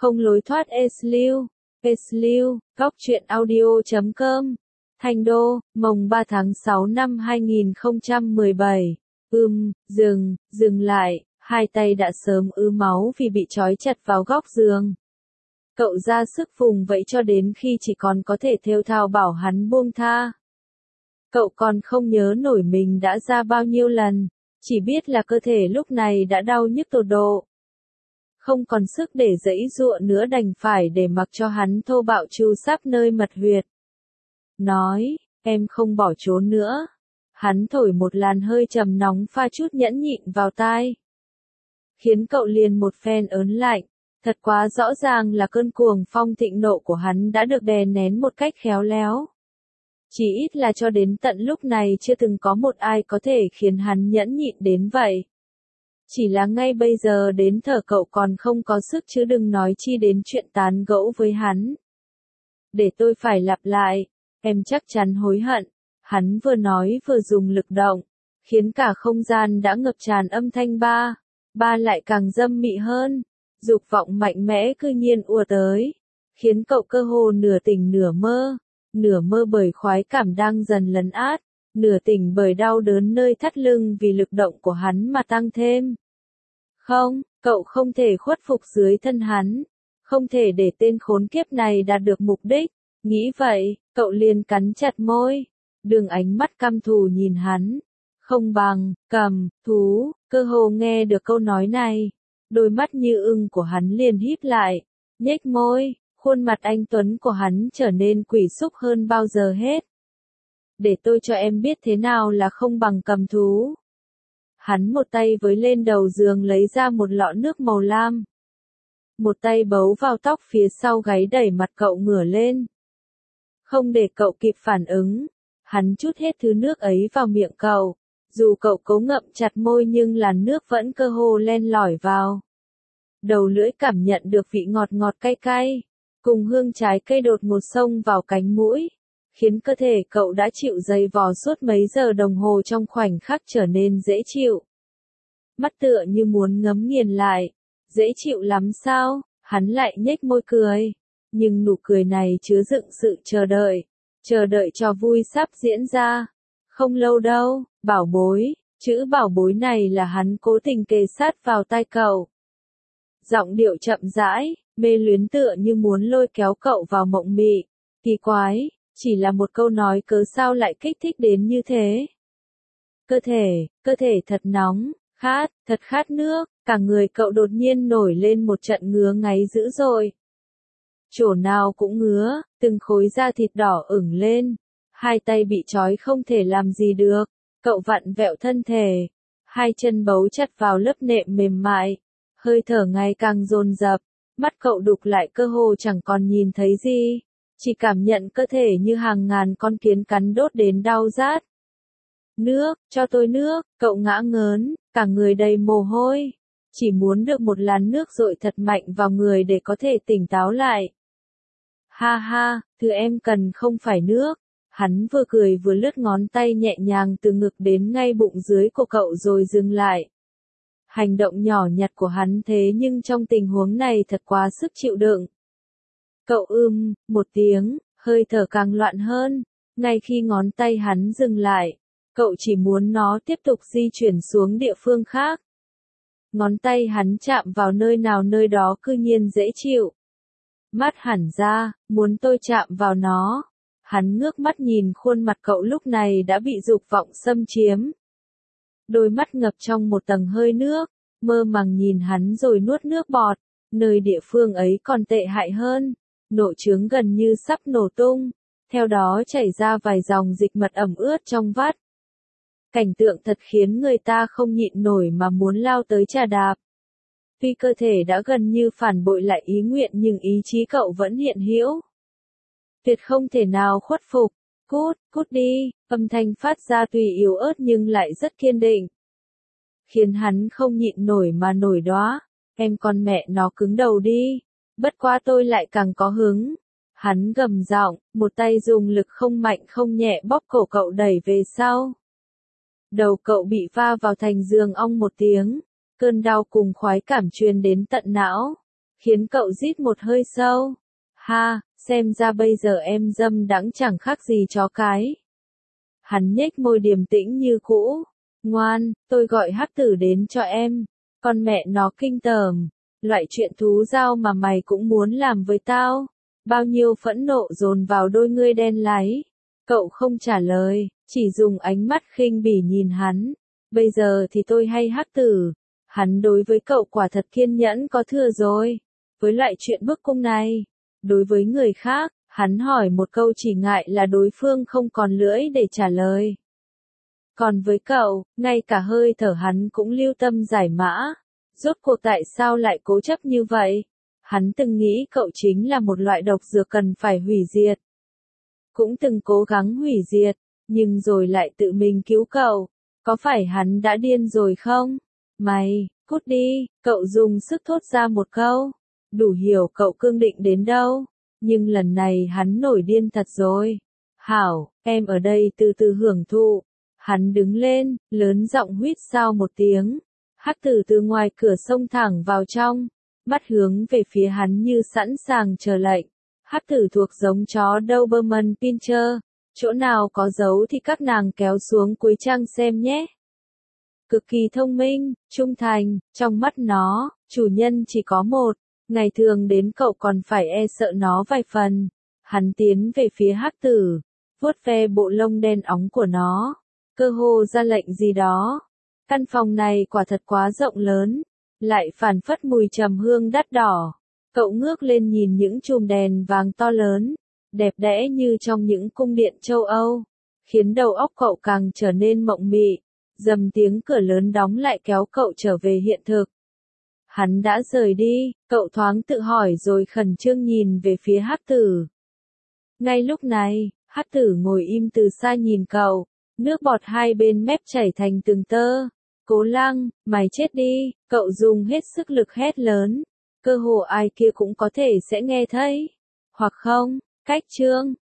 Không lối thoát Esliu, góc truyện audio.com, Thanh Đô, mồng 3 tháng 6 năm 2017. Dừng lại, hai tay đã sớm ứ máu vì bị trói chặt vào góc giường. Cậu ra sức vùng vẫy cho đến khi chỉ còn có thể thều thào bảo hắn buông tha. Cậu còn không nhớ nổi mình đã ra bao nhiêu lần, chỉ biết là cơ thể lúc này đã đau nhức tột độ. Không còn sức để giãy giụa nữa, đành phải để mặc cho hắn thô bạo chu sáp nơi mật huyệt. Nói, em không bỏ trốn nữa. Hắn thổi một làn hơi trầm nóng pha chút nhẫn nhịn vào tai, khiến cậu liền một phen ớn lạnh. Thật quá rõ ràng là cơn cuồng phong thịnh nộ của hắn đã được đè nén một cách khéo léo. Chỉ ít là cho đến tận lúc này chưa từng có một ai có thể khiến hắn nhẫn nhịn đến vậy. Chỉ là ngay bây giờ đến thở cậu còn không có sức chứ đừng nói chi đến chuyện tán gẫu với hắn. Để tôi phải lặp lại, em chắc chắn hối hận. Hắn vừa nói vừa dùng lực động, khiến cả không gian đã ngập tràn âm thanh ba lại càng dâm mị hơn. Dục vọng mạnh mẽ cư nhiên ùa tới, khiến cậu cơ hồ nửa tỉnh nửa mơ bởi khoái cảm đang dần lấn át, nửa tỉnh bởi đau đớn nơi thắt lưng vì lực động của hắn mà tăng thêm. Không, cậu không thể khuất phục dưới thân hắn, không thể để tên khốn kiếp này đạt được mục đích. Nghĩ vậy, cậu liền cắn chặt môi, đường ánh mắt căm thù nhìn hắn. Không bằng, cầm, thú, cơ hồ nghe được câu nói này. Đôi mắt như ưng của hắn liền híp lại, nhếch môi, khuôn mặt anh tuấn của hắn trở nên quỷ xúc hơn bao giờ hết. Để tôi cho em biết thế nào là không bằng cầm thú. Hắn một tay với lên đầu giường lấy ra một lọ nước màu lam. Một tay bấu vào tóc phía sau gáy đẩy mặt cậu ngửa lên. Không để cậu kịp phản ứng, hắn trút hết thứ nước ấy vào miệng cậu. Dù cậu cố ngậm chặt môi nhưng làn nước vẫn cơ hồ len lỏi vào. Đầu lưỡi cảm nhận được vị ngọt ngọt cay cay, cùng hương trái cây đột ngột xông vào cánh mũi, khiến cơ thể cậu đã chịu dày vò suốt mấy giờ đồng hồ trong khoảnh khắc trở nên dễ chịu. Mắt tựa như muốn ngấm nghiền lại, dễ chịu lắm sao? Hắn lại nhếch môi cười, nhưng nụ cười này chứa đựng sự chờ đợi cho vui sắp diễn ra. Không lâu đâu, bảo bối, chữ bảo bối này là hắn cố tình kề sát vào tai cậu. Giọng điệu chậm rãi, mê luyến tựa như muốn lôi kéo cậu vào mộng mị. Kỳ quái, chỉ là một câu nói cớ sao lại kích thích đến như thế. Cơ thể thật nóng, thật khát nước, cả người cậu đột nhiên nổi lên một trận ngứa ngáy dữ dội. Chỗ nào cũng ngứa, từng khối da thịt đỏ ửng lên. Hai tay bị trói không thể làm gì được, cậu vặn vẹo thân thể, hai chân bấu chặt vào lớp nệm mềm mại, hơi thở ngày càng dồn dập, mắt cậu đục lại cơ hồ chẳng còn nhìn thấy gì, chỉ cảm nhận cơ thể như hàng ngàn con kiến cắn đốt đến đau rát. Nước, cho tôi nước, cậu ngã ngớn, cả người đầy mồ hôi, chỉ muốn được một làn nước dội thật mạnh vào người để có thể tỉnh táo lại. Ha ha, thứ em cần không phải nước. Hắn vừa cười vừa lướt ngón tay nhẹ nhàng từ ngực đến ngay bụng dưới của cậu rồi dừng lại. Hành động nhỏ nhặt của hắn thế nhưng trong tình huống này thật quá sức chịu đựng. Cậu một tiếng, hơi thở càng loạn hơn. Ngay khi ngón tay hắn dừng lại, cậu chỉ muốn nó tiếp tục di chuyển xuống địa phương khác. Ngón tay hắn chạm vào nơi nào nơi đó cư nhiên dễ chịu. Mắt hẳn ra, muốn tôi chạm vào nó. Hắn ngước mắt nhìn khuôn mặt cậu lúc này đã bị dục vọng xâm chiếm. Đôi mắt ngập trong một tầng hơi nước, mơ màng nhìn hắn rồi nuốt nước bọt, nơi địa phương ấy còn tệ hại hơn, nội trướng gần như sắp nổ tung, theo đó chảy ra vài dòng dịch mật ẩm ướt trong vắt. Cảnh tượng thật khiến người ta không nhịn nổi mà muốn lao tới trà đạp. Tuy cơ thể đã gần như phản bội lại ý nguyện nhưng ý chí cậu vẫn hiện hữu. Tuyệt không thể nào khuất phục. Cút đi, âm thanh phát ra tuy yếu ớt nhưng lại rất kiên định. Khiến hắn không nhịn nổi mà nổi đoá. Em con mẹ nó cứng đầu đi. Bất quá tôi lại càng có hứng. Hắn gầm giọng, một tay dùng lực không mạnh không nhẹ bóp cổ cậu đẩy về sau. Đầu cậu bị va vào thành giường ong một tiếng. Cơn đau cùng khoái cảm truyền đến tận não. khiến cậu rít một hơi sâu. Ha, xem ra bây giờ em dâm đãng chẳng khác gì chó cái. Hắn nhếch môi điềm tĩnh như cũ. Ngoan, tôi gọi hắc tử đến cho em. Con mẹ nó kinh tởm. Loại chuyện thú dao mà mày cũng muốn làm với tao. Bao nhiêu phẫn nộ dồn vào đôi ngươi đen láy. Cậu không trả lời, chỉ dùng ánh mắt khinh bỉ nhìn hắn. Bây giờ thì tôi hay hắc tử. Hắn đối với cậu quả thật kiên nhẫn có thừa rồi. Với loại chuyện bức cung này. Đối với người khác, hắn hỏi một câu chỉ ngại là đối phương không còn lưỡi để trả lời. Còn với cậu, ngay cả hơi thở hắn cũng lưu tâm giải mã. Rốt cuộc tại sao lại cố chấp như vậy? Hắn từng nghĩ cậu chính là một loại độc dược cần phải hủy diệt. Cũng từng cố gắng hủy diệt, nhưng rồi lại tự mình cứu cậu. Có phải hắn đã điên rồi không? Mày, cút đi, cậu dùng sức thốt ra một câu. Đủ hiểu cậu cương định đến đâu. Nhưng lần này hắn nổi điên thật rồi. Hảo, em ở đây từ từ hưởng thụ. Hắn đứng lên, lớn giọng huýt sáo một tiếng. Hắc tử từ ngoài cửa xông thẳng vào trong, mắt hướng về phía hắn như sẵn sàng chờ lệnh. Hắc tử thuộc giống chó Doberman Pinscher, chỗ nào có dấu thì các nàng kéo xuống cuối trang xem nhé. Cực kỳ thông minh, trung thành, trong mắt nó, chủ nhân chỉ có một, ngày thường đến cậu còn phải e sợ nó vài phần. Hắn tiến về phía hắc tử, vuốt ve bộ lông đen óng của nó, cơ hồ ra lệnh gì đó. Căn phòng này quả thật quá rộng lớn, lại phảng phất mùi trầm hương đắt đỏ. Cậu ngước lên nhìn những chùm đèn vàng to lớn, đẹp đẽ như trong những cung điện châu Âu, khiến đầu óc cậu càng trở nên mộng mị. Dầm tiếng cửa lớn đóng lại kéo cậu trở về hiện thực. Hắn đã rời đi, cậu thoáng tự hỏi rồi khẩn trương nhìn về phía hắc tử. Ngay lúc này, hắc tử ngồi im từ xa nhìn cậu, nước bọt hai bên mép chảy thành từng tơ. Cố Lăng, mày chết đi, cậu dùng hết sức lực hét lớn. Cơ hồ ai kia cũng có thể sẽ nghe thấy. Hoặc không, cách chương.